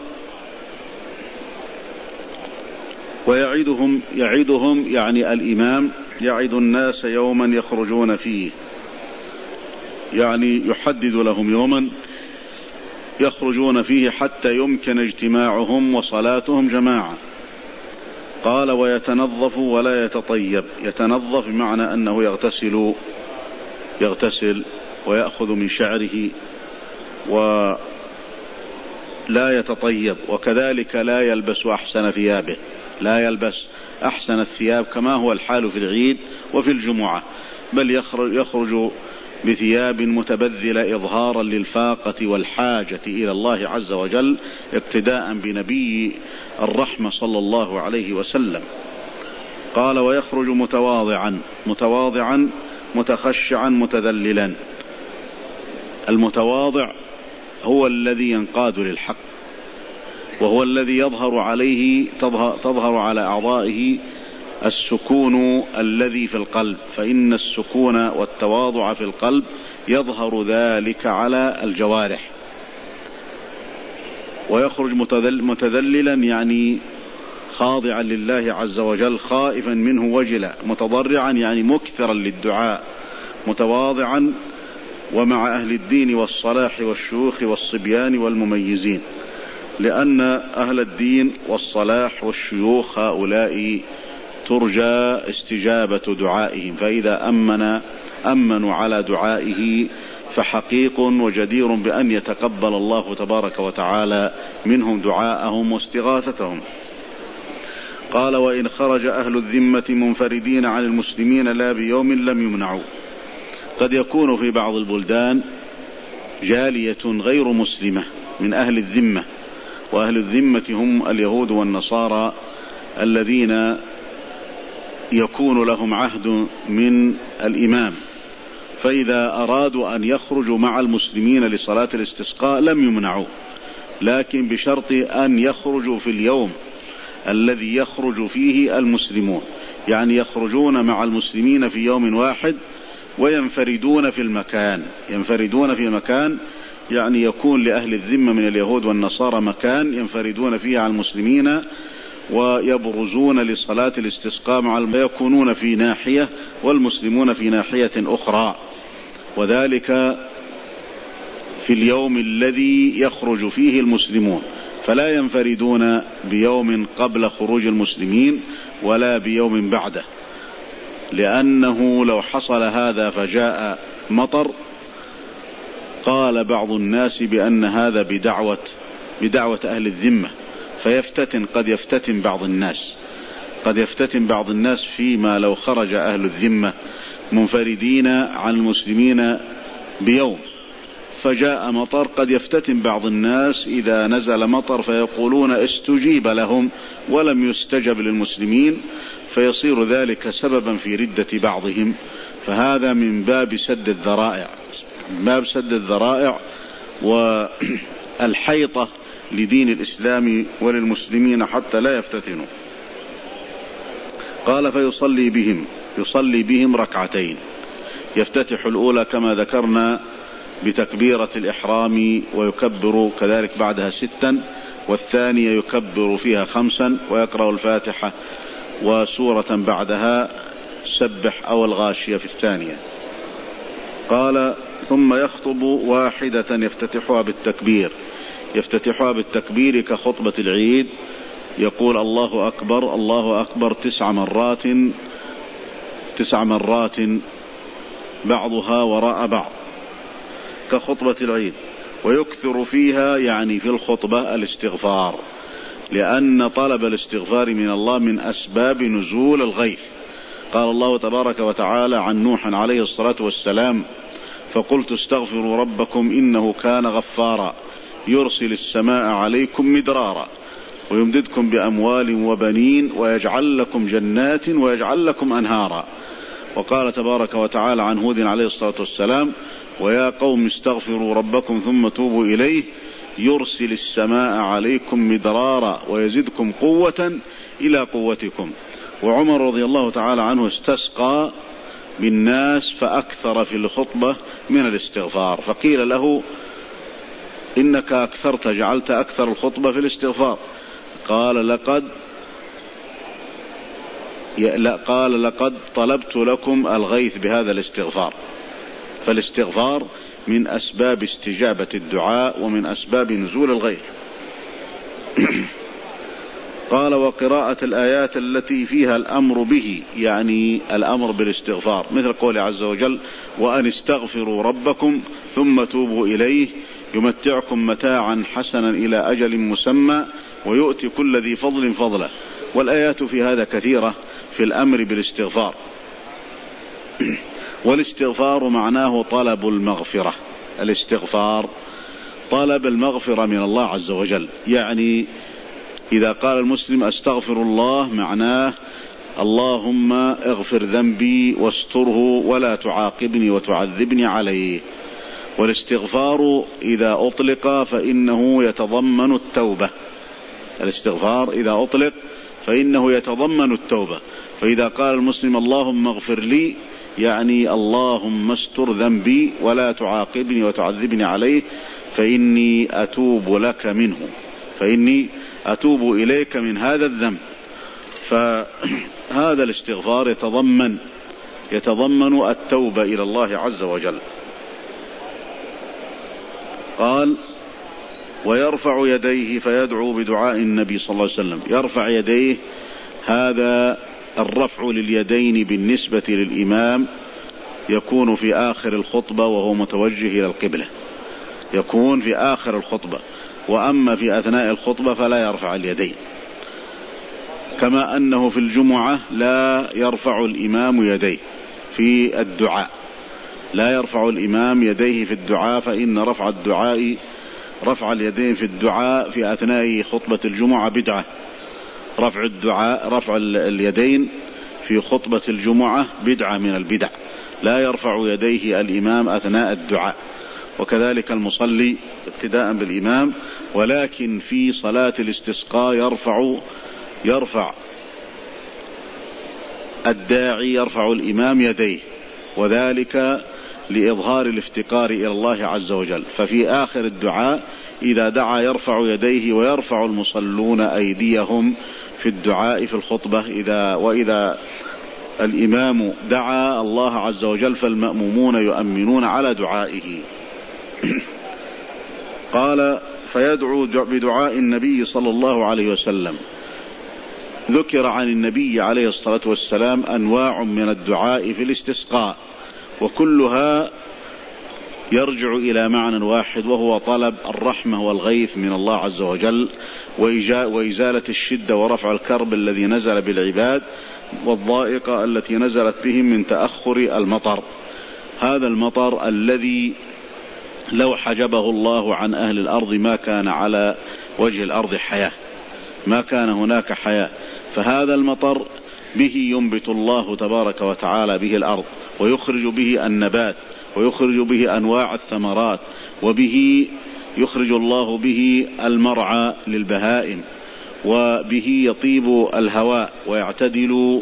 ويعدهم، يعدهم يعني الإمام يعد الناس يوما يخرجون فيه، يعني يحدد لهم يوما يخرجون فيه حتى يمكن اجتماعهم وصلاتهم جماعة. قال ويتنظف ولا يتطيب، يتنظف بمعنى أنه يغتسل يغتسل ويأخذ من شعره ولا يتطيب، وكذلك لا يلبس أحسن ثيابه، لا يلبس أحسن الثياب كما هو الحال في العيد وفي الجمعة، بل يخرج, يخرج بثياب متبذلة إظهارا للفاقة والحاجة إلى الله عز وجل، اقتداء بنبي الرحمة صلى الله عليه وسلم. قال ويخرج متواضعا، متواضعا متخشعا متذللا. المتواضع هو الذي ينقاد للحق، وهو الذي يظهر عليه تظهر على أعضائه السكون الذي في القلب، فإن السكون والتواضع في القلب يظهر ذلك على الجوارح. ويخرج متذللا يعني خاضعا لله عز وجل، خائفا منه وجلا، متضرعا يعني مكثرا للدعاء، متواضعا ومع أهل الدين والصلاح والشيوخ والصبيان والمميزين، لأن أهل الدين والصلاح والشيوخ هؤلاء ترجى استجابة دعائهم، فإذا أمن أمنوا على دعائه فحقيق وجدير بأن يتقبل الله تبارك وتعالى منهم دعاءهم واستغاثتهم. قال وإن خرج أهل الذمة منفردين عن المسلمين لا بيوم لم يمنعوا. قد يكون في بعض البلدان جالية غير مسلمة من أهل الذمة، وأهل الذمة هم اليهود والنصارى الذين يكون لهم عهد من الإمام، فإذا أرادوا أن يخرجوا مع المسلمين لصلاة الاستسقاء لم يمنعوا، لكن بشرط أن يخرجوا في اليوم الذي يخرج فيه المسلمون، يعني يخرجون مع المسلمين في يوم واحد وينفردون في المكان، ينفردون في مكان يعني يكون لأهل الذمة من اليهود والنصارى مكان ينفردون فيه على المسلمين ويبرزون لصلاة الاستسقاء مع المسلمين، يكونون في ناحية والمسلمون في ناحية أخرى، وذلك في اليوم الذي يخرج فيه المسلمون، فلا ينفردون بيوم قبل خروج المسلمين ولا بيوم بعده، لأنه لو حصل هذا فجاء مطر قال بعض الناس بأن هذا بدعوة بدعوة أهل الذمة، فيفتتن قد يفتتن بعض الناس قد يفتتن بعض الناس فيما لو خرج أهل الذمة منفردين عن المسلمين بيوم فجاء مطر، قد يفتتن بعض الناس إذا نزل مطر فيقولون استجيب لهم ولم يستجب للمسلمين، فيصير ذلك سببا في ردة بعضهم. فهذا من باب سد الذرائع من باب سد الذرائع والحيطة لدين الإسلام وللمسلمين حتى لا يفتتنوا. قال فيصلي بهم يصلي بهم ركعتين، يفتتح الأولى كما ذكرنا بتكبيرة الإحرام ويكبر كذلك بعدها ستا، والثانية يكبر فيها خمسا ويقرأ الفاتحة وسورة بعدها سبح أو الغاشية في الثانية. قال ثم يخطب واحدة يفتتحها بالتكبير يفتتحها بالتكبير كخطبة العيد، يقول الله أكبر الله أكبر تسع مرات تسع مرات بعضها وراء بعض كخطبة العيد، ويكثر فيها يعني في الخطبة الاستغفار، لأن طلب الاستغفار من الله من أسباب نزول الغيث. قال الله تبارك وتعالى عن نوح عليه الصلاة والسلام فقلت استغفروا ربكم إنه كان غفارا يرسل السماء عليكم مدرارا ويمددكم بأموال وبنين ويجعل لكم جنات ويجعل لكم أنهارا. وقال تبارك وتعالى عن هود عليه الصلاة والسلام ويا قوم استغفروا ربكم ثم توبوا إليه يرسل السماء عليكم مدرارا ويزدكم قوة إلى قوتكم. وعمر رضي الله تعالى عنه استسقى بالناس فأكثر في الخطبة من الاستغفار، فقيل له إنك أكثرت جعلت أكثر الخطبة في الاستغفار. قال لقد لا قال لقد طلبت لكم الغيث بهذا الاستغفار. فالاستغفار من أسباب استجابة الدعاء ومن أسباب نزول الغيث. قال وقراءة الآيات التي فيها الأمر به، يعني الأمر بالاستغفار، مثل قوله عز وجل وأن استغفروا ربكم ثم توبوا إليه يمتعكم متاعا حسنا إلى أجل مسمى ويؤتي كل ذي فضل فضله. والآيات في هذا كثيرة في الأمر بالاستغفار. والاستغفار معناه طلب المغفرة، الاستغفار طلب المغفرة من الله عز وجل، يعني إذا قال المسلم أستغفر الله معناه اللهم اغفر ذنبي واستره ولا تعاقبني وتعذبني عليه. والاستغفار إذا أطلق فإنه يتضمن التوبة الاستغفار إذا أطلق فإنه يتضمن التوبة. فإذا قال المسلم اللهم اغفر لي يعني اللهم استر ذنبي ولا تعاقبني وتعذبني عليه فإني أتوب لك منه فإني أتوب إليك من هذا الذنب. فهذا الاستغفار يتضمن يتضمن التوبة إلى الله عز وجل. قال ويرفع يديه فيدعو بدعاء النبي صلى الله عليه وسلم. يرفع يديه، هذا الرفع لليدين بالنسبة للإمام يكون في آخر الخطبة وهو متوجه إلى القبلة، يكون في آخر الخطبة، وأما في أثناء الخطبة فلا يرفع اليدين. كما أنه في الجمعة لا يرفع الإمام يديه في الدعاء، لا يرفع الإمام يديه في الدعاء، فإن رفع الدعاء رفع اليدين في الدعاء في أثناء خطبة الجمعة بدعة. رفع الدعاء رفع اليدين في خطبة الجمعة بدعة من البدع، لا يرفع يديه الإمام أثناء الدعاء، وكذلك المصلي ابتداء بالإمام. ولكن في صلاة الاستسقاء يرفع يرفع الداعي يرفع الإمام يديه، وذلك لإظهار الافتقار إلى الله عز وجل. ففي آخر الدعاء إذا دعا يرفع يديه، ويرفع المصلون أيديهم في الدعاء في الخطبة إذا وإذا الإمام دعا الله عز وجل فالمأمومون يؤمنون على دعائه. قال فيدعو بدعاء النبي صلى الله عليه وسلم. ذكر عن النبي عليه الصلاة والسلام أنواع من الدعاء في الاستسقاء، وكلها يرجع إلى معنى واحد، وهو طلب الرحمة والغيث من الله عز وجل، وإزالة الشدة ورفع الكرب الذي نزل بالعباد والضائقة التي نزلت بهم من تأخر المطر. هذا المطر الذي لو حجبه الله عن أهل الأرض ما كان على وجه الأرض حياة، ما كان هناك حياة. فهذا المطر به ينبت الله تبارك وتعالى به الأرض، ويخرج به النبات، ويخرج به أنواع الثمرات، وبه يخرج الله به المرعى للبهائم، وبه يطيب الهواء ويعتدل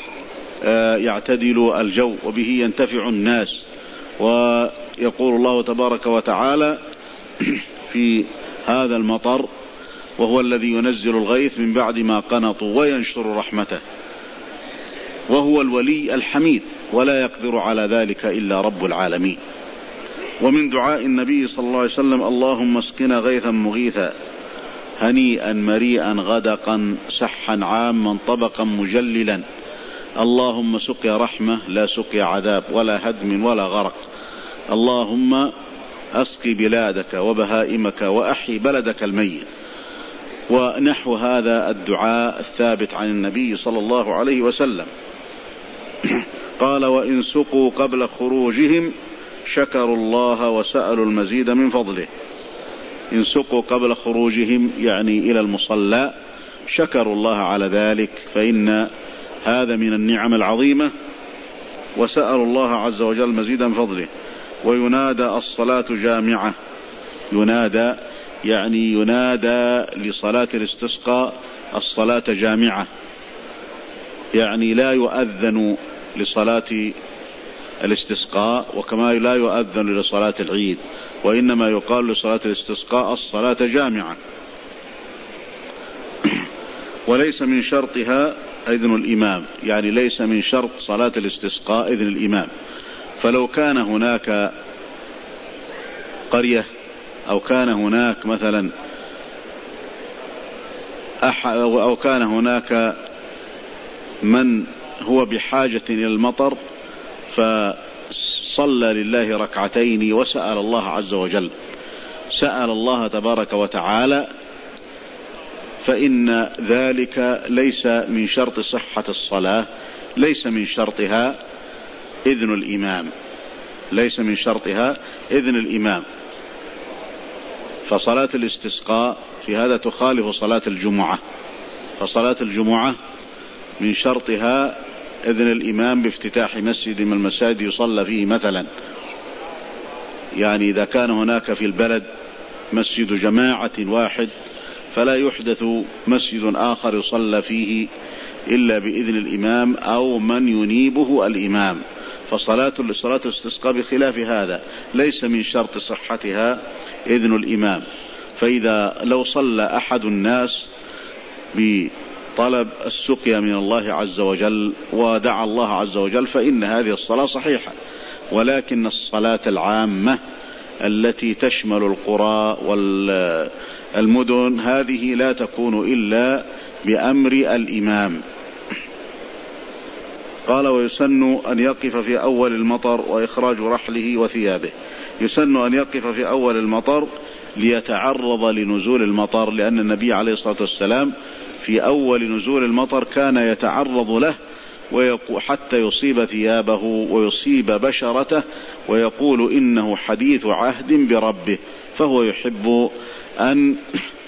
يعتدل الجو، وبه ينتفع الناس. ويقول الله تبارك وتعالى في هذا المطر: وهو الذي ينزل الغيث من بعد ما قنطوا وينشر رحمته، وهو الولي الحميد، ولا يقدر على ذلك إلا رب العالمين. ومن دعاء النبي صلى الله عليه وسلم: اللهم اسقنا غيثا مغيثا هنيئا مريئا غدقا سحا عاما طبقا مجللا، اللهم سقيا رحمة لا سقيا عذاب ولا هدم ولا غرق، اللهم أسقي بلادك وبهائمك وأحي بلدك الميت. ونحو هذا الدعاء الثابت عن النبي صلى الله عليه وسلم. قال: وإن سقوا قبل خروجهم شكروا الله وسألوا المزيد من فضله. إن سقوا قبل خروجهم يعني إلى المصلى، شكروا الله على ذلك، فإن هذا من النعم العظيمة، وسألوا الله عز وجل مزيد من فضله. وينادى الصلاة جامعة، ينادى يعني ينادى لصلاة الاستسقاء الصلاة جامعة، يعني لا يؤذن لصلاة الاستسقاء وكما لا يؤذن لصلاة العيد، وإنما يقال لصلاة الاستسقاء الصلاة جامعة. وليس من شرطها إذن الإمام، يعني ليس من شرط صلاة الاستسقاء إذن الإمام. فلو كان هناك قرية أو كان هناك مثلا أو كان هناك من هو بحاجة إلى المطر فصلى لله ركعتين وسأل الله عز وجل، سأل الله تبارك وتعالى، فإن ذلك ليس من شرط صحة الصلاة، ليس من شرطها إذن الإمام، ليس من شرطها إذن الإمام. فصلاة الاستسقاء في هذا تخالف صلاة الجمعة، فصلاة الجمعة من شرطها إذن الإمام بافتتاح مسجد من المساجد يصلى فيه مثلا، يعني إذا كان هناك في البلد مسجد جماعة واحد فلا يحدث مسجد آخر يصلى فيه إلا بإذن الإمام أو من ينيبه الإمام. فصلاة صلاة الاستسقاء بخلاف هذا ليس من شرط صحتها إذن الإمام. فإذا لو صلى أحد الناس بطلب السقيا من الله عز وجل ودعا الله عز وجل فإن هذه الصلاة صحيحة، ولكن الصلاة العامة التي تشمل القرى والمدن هذه لا تكون إلا بأمر الإمام. قال: ويسن أن يقف في أول المطر وإخراج رحله وثيابه. يسن أن يقف في أول المطر ليتعرض لنزول المطر، لأن النبي عليه الصلاة والسلام في أول نزول المطر كان يتعرض له حتى يصيب ثيابه ويصيب بشرته، ويقول إنه حديث عهد بربه، فهو يحب أن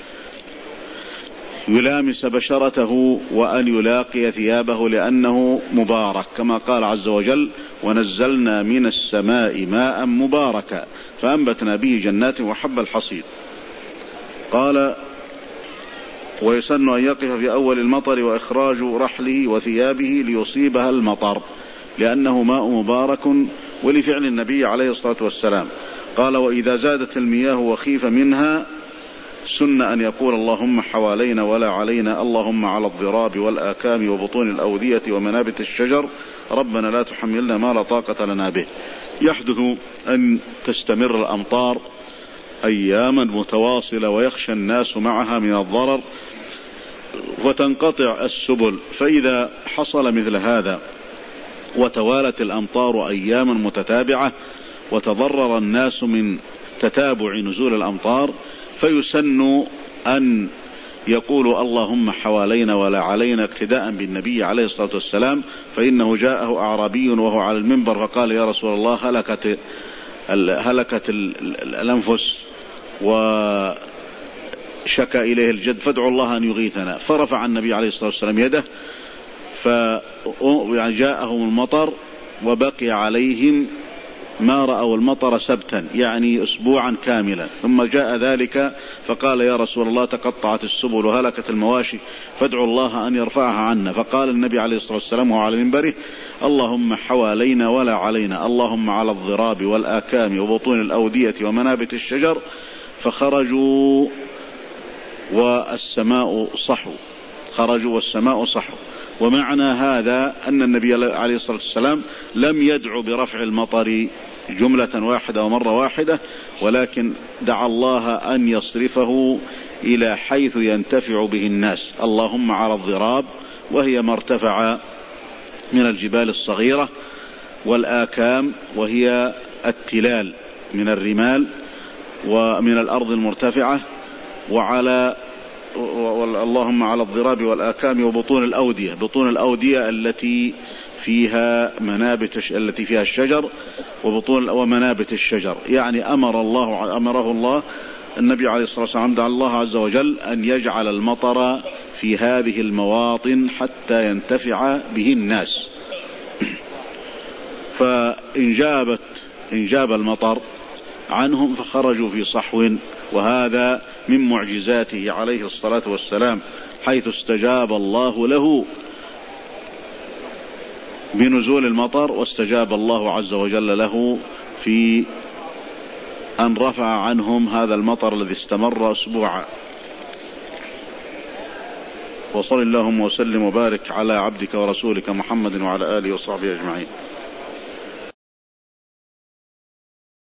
يلامس بشرته وأن يلاقي ثيابه لأنه مبارك، كما قال عز وجل: ونزلنا من السماء ماء مباركا فأنبتنا به جنات وحب الحصيد. قال: ويسن أن يقف في أول المطر وإخراج رحله وثيابه ليصيبها المطر، لأنه ماء مبارك ولفعل النبي عليه الصلاة والسلام. قال: وإذا زادت المياه وخيف منها سن أن يقول: اللهم حوالينا ولا علينا، اللهم على الضراب والآكام وبطون الأودية ومنابت الشجر، ربنا لا تحملنا ما لا طاقة لنا به. يحدث أن تستمر الأمطار أياما متواصلة ويخشى الناس معها من الضرر وتنقطع السبل، فإذا حصل مثل هذا وتوالت الأمطار أياما متتابعة وتضرر الناس من تتابع نزول الأمطار، فيسن أن يقولوا اللهم حوالينا ولا علينا اقتداء بالنبي عليه الصلاة والسلام، فإنه جاءه أعرابي وهو على المنبر فقال يا رسول الله هلكت هلكت الأنفس وشكى إليه الجد فادعوا الله أن يغيثنا، فرفع النبي عليه الصلاة والسلام يده فجاءهم المطر وبقي عليهم ما رأوا المطر سبتا، يعني أسبوعا كاملا، ثم جاء ذلك فقال يا رسول الله تقطعت السبل وهلكت المواشي فادعوا الله أن يرفعها عنا، فقال النبي عليه الصلاة والسلام وهو على منبره اللهم حوالينا ولا علينا، اللهم على الضراب والآكام وبطون الأودية ومنابت الشجر، فخرجوا والسماء صحو خرجوا والسماء صحو. ومعنى هذا أن النبي عليه الصلاة والسلام لم يدعو برفع المطر جملة واحدة ومرة واحدة، ولكن دعا الله أن يصرفه إلى حيث ينتفع به الناس. اللهم على الضراب وهي ما ارتفع من الجبال الصغيرة، والآكام وهي التلال من الرمال ومن الأرض المرتفعة، وعلى اللهم على الضراب والآكام وبطون الأودية، بطون الأودية التي فيها منابت التي فيها الشجر وبطون ومنابت الشجر، يعني أمر الله أمره الله النبي عليه الصلاة والسلام دعا الله عز وجل أن يجعل المطر في هذه المواطن حتى ينتفع به الناس. فإن جابت إن جاب المطر عنهم فخرجوا في صحو، وهذا من معجزاته عليه الصلاة والسلام، حيث استجاب الله له بنزول المطر، واستجاب الله عز وجل له في أن رفع عنهم هذا المطر الذي استمر أسبوعا. وصل اللهم وسلم وبارك على عبدك ورسولك محمد وعلى آله وصحبه أجمعين.